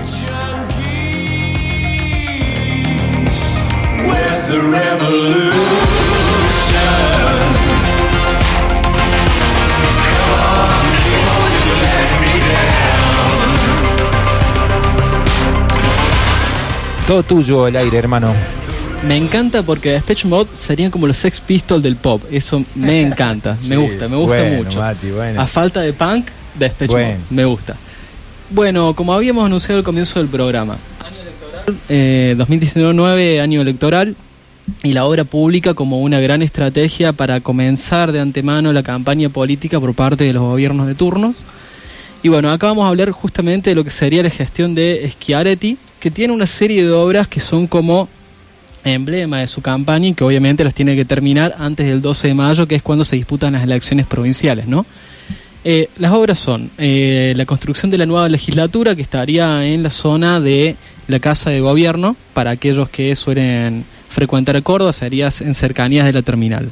Where's the revolution? Come, you let me down. Todo tuyo el aire, hermano. Me encanta porque Depeche Mode serían como los Sex Pistols del pop. Eso me encanta, Sí, me gusta bueno, mucho. Mati, bueno. A falta de punk, Depeche Bueno. Mode, me gusta. Bueno, como habíamos anunciado al comienzo del programa, año electoral, 2019, año electoral, y la obra pública como una gran estrategia para comenzar de antemano la campaña política por parte de los gobiernos de turno. Y bueno, acá vamos a hablar justamente de lo que sería la gestión de Schiaretti, que tiene una serie de obras que son como emblema de su campaña y que obviamente las tiene que terminar antes del 12 de mayo, que es cuando se disputan las elecciones provinciales, ¿no? Las obras son la construcción de la nueva legislatura, que estaría en la zona de la Casa de Gobierno, para aquellos que suelen frecuentar a Córdoba, sería en cercanías de la terminal.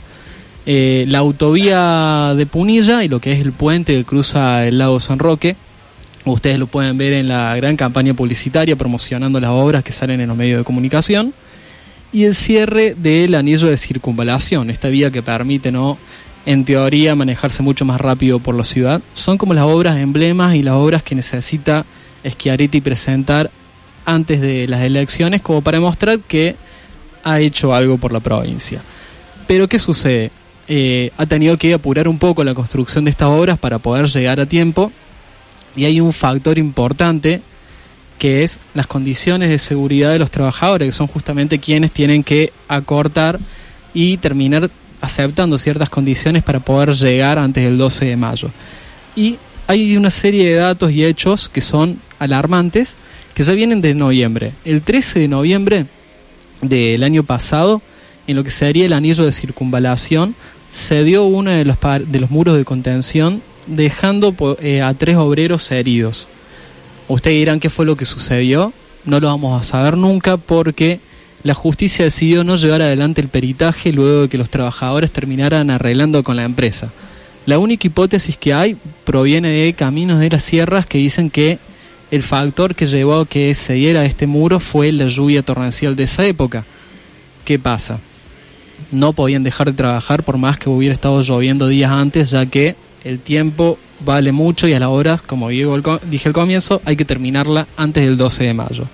La autovía de Punilla y lo que es el puente que cruza el lago San Roque. Ustedes lo pueden ver en la gran campaña publicitaria promocionando las obras que salen en los medios de comunicación. Y el cierre del anillo de circunvalación, esta vía que permite, ¿no?, en teoría, manejarse mucho más rápido por la ciudad. Son como las obras emblemas y las obras que necesita Schiaretti presentar antes de las elecciones, como para demostrar que ha hecho algo por la provincia. Pero ¿qué sucede? Ha tenido que apurar un poco la construcción de estas obras para poder llegar a tiempo, y hay un factor importante que es las condiciones de seguridad de los trabajadores, que son justamente quienes tienen que acortar y terminar aceptando ciertas condiciones para poder llegar antes del 12 de mayo. Y hay una serie de datos y hechos que son alarmantes, que ya vienen de noviembre. El 13 de noviembre del año pasado, en lo que sería el anillo de circunvalación, se dio uno de los muros de contención, dejando a 3 obreros heridos. Ustedes dirán qué fue lo que sucedió. No lo vamos a saber nunca, porque la justicia decidió no llevar adelante el peritaje luego de que los trabajadores terminaran arreglando con la empresa. La única hipótesis que hay proviene de Caminos de las Sierras, que dicen que el factor que llevó a que se diera este muro fue la lluvia torrencial de esa época. ¿Qué pasa? No podían dejar de trabajar por más que hubiera estado lloviendo días antes, ya que el tiempo vale mucho y a la hora, como dije al comienzo, hay que terminarla antes del 12 de mayo.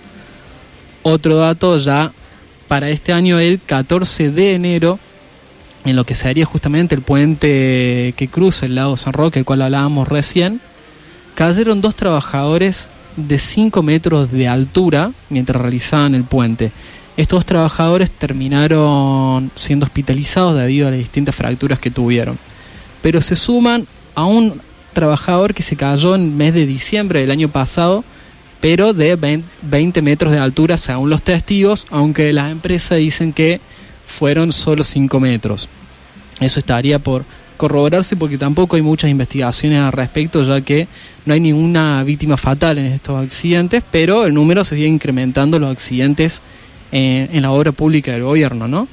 Otro dato ya para este año, el 14 de enero, en lo que sería justamente el puente que cruza el lago San Roque, el cual hablábamos recién, cayeron 2 trabajadores de 5 metros de altura mientras realizaban el puente. Estos trabajadores terminaron siendo hospitalizados debido a las distintas fracturas que tuvieron. Pero se suman a un trabajador que se cayó en el mes de diciembre del año pasado, pero de 20 metros de altura según los testigos, aunque las empresas dicen que fueron solo 5 metros. Eso estaría por corroborarse, porque tampoco hay muchas investigaciones al respecto, ya que no hay ninguna víctima fatal en estos accidentes, pero el número se sigue incrementando, los accidentes en la obra pública del gobierno, ¿no?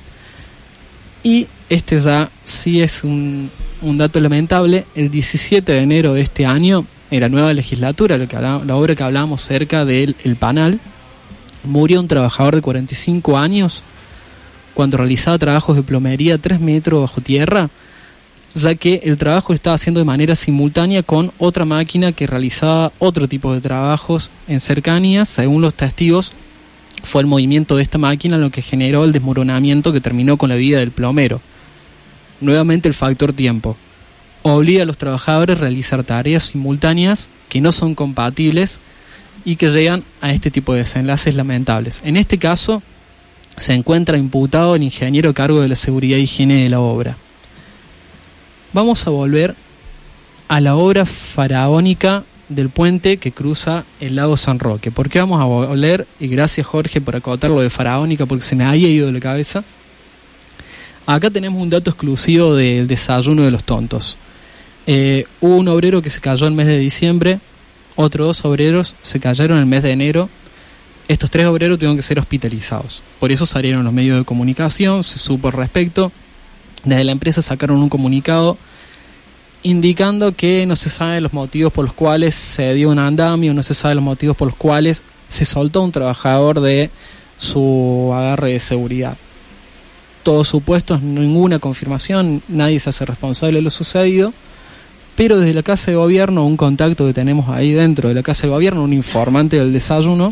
Y este ya sí es un dato lamentable. El 17 de enero de este año, en la nueva legislatura, la obra que hablábamos cerca del Panal, murió un trabajador de 45 años cuando realizaba trabajos de plomería 3 metros bajo tierra, ya que el trabajo estaba haciendo de manera simultánea con otra máquina que realizaba otro tipo de trabajos en cercanías. Según los testigos, fue el movimiento de esta máquina lo que generó el desmoronamiento que terminó con la vida del plomero. Nuevamente el factor tiempo obliga a los trabajadores a realizar tareas simultáneas que no son compatibles y que llegan a este tipo de desenlaces lamentables. En este caso se encuentra imputado el ingeniero a cargo de la seguridad e higiene de la obra. Vamos a volver a la obra faraónica del puente que cruza el lago San Roque. ¿Por qué vamos a volver? Y gracias, Jorge, por acotar lo de faraónica, porque se me había ido de la cabeza. Acá tenemos un dato exclusivo del desayuno de los tontos. Hubo un obrero que se cayó en el mes de diciembre, otros 2 obreros se cayeron en el mes de enero. Estos 3 obreros tuvieron que ser hospitalizados. Por eso salieron los medios de comunicación, se supo al respecto. Desde la empresa sacaron un comunicado indicando que no se saben los motivos por los cuales se dio un andamio, no se saben los motivos por los cuales se soltó un trabajador de su agarre de seguridad. Todos supuestos, ninguna confirmación, nadie se hace responsable de lo sucedido, pero desde la Casa de Gobierno, un contacto que tenemos ahí dentro de la Casa de Gobierno, un informante del desayuno,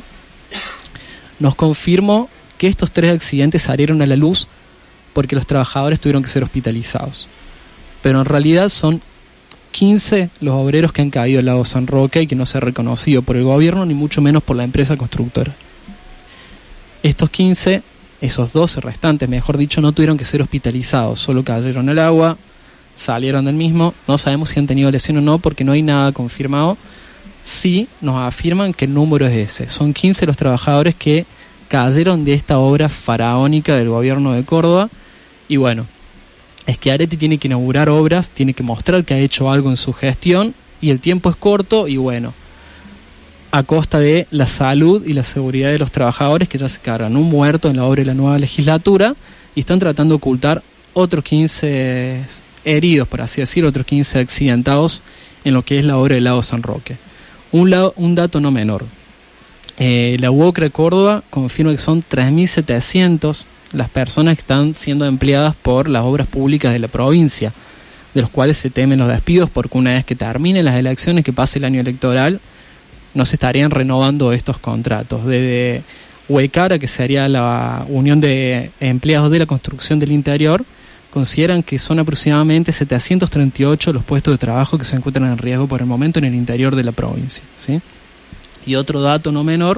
nos confirmó que estos 3 accidentes salieron a la luz porque los trabajadores tuvieron que ser hospitalizados. Pero en realidad son 15 los obreros que han caído al lago San Roque y que no se ha reconocido por el gobierno ni mucho menos por la empresa constructora. Estos 15, esos 12 restantes, mejor dicho, no tuvieron que ser hospitalizados, solo cayeron al agua, salieron del mismo. No sabemos si han tenido lesión o no porque no hay nada confirmado. Sí nos afirman que el número es ese. Son 15 los trabajadores que cayeron de esta obra faraónica del gobierno de Córdoba. Y bueno, Schiaretti tiene que inaugurar obras, tiene que mostrar que ha hecho algo en su gestión y el tiempo es corto y bueno, a costa de la salud y la seguridad de los trabajadores que ya se cargan un muerto en la obra de la nueva legislatura y están tratando de ocultar otros 15 heridos, por así decirlo, otros 15 accidentados en lo que es la obra del lago San Roque. Un dato no menor. La UOCRA Córdoba confirma que son 3.700 las personas que están siendo empleadas por las obras públicas de la provincia, de los cuales se temen los despidos porque una vez que terminen las elecciones, que pase el año electoral, no se estarían renovando estos contratos. Desde Huecara, que sería la Unión de Empleados de la Construcción del Interior, consideran que son aproximadamente 738 los puestos de trabajo que se encuentran en riesgo por el momento en el interior de la provincia, ¿sí? Y otro dato no menor,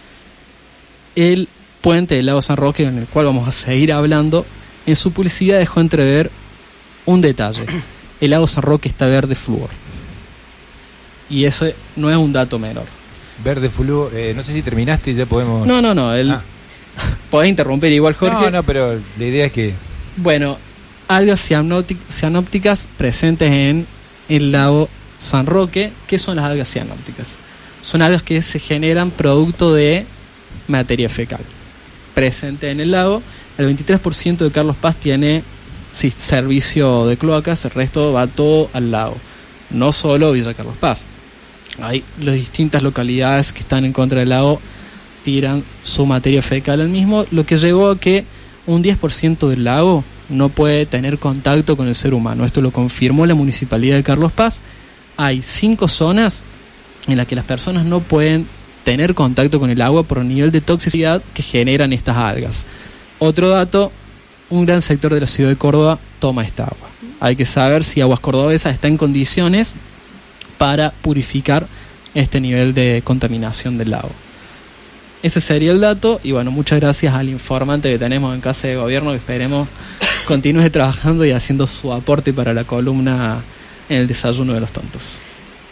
el puente del lago San Roque, en el cual vamos a seguir hablando, en su publicidad dejó entrever un detalle: el lago San Roque está verde flúor. Y eso no es un dato menor. Verde flúor, no sé si terminaste y ya podemos... No, podés interrumpir igual, Jorge. No, pero la idea es que... Bueno, algas cianópticas presentes en el lago San Roque. ¿Qué son las algas cianópticas? Son algas que se generan producto de materia fecal presente en el lago. El 23% de Carlos Paz tiene servicio de cloacas, el resto va todo al lago, no solo Villa Carlos Paz. Hay las distintas localidades que están en contra del lago tiran su materia fecal al mismo, lo que llevó a que un 10% del lago no puede tener contacto con el ser humano. Esto lo confirmó la Municipalidad de Carlos Paz. Hay 5 zonas en las que las personas no pueden tener contacto con el agua por el nivel de toxicidad que generan estas algas. Otro dato, un gran sector de la ciudad de Córdoba toma esta agua. Hay que saber si Aguas Cordobesas está en condiciones para purificar este nivel de contaminación del lago. Ese sería el dato y bueno, muchas gracias al informante que tenemos en Casa de Gobierno, que esperemos continúe trabajando y haciendo su aporte para la columna en el desayuno de los tontos.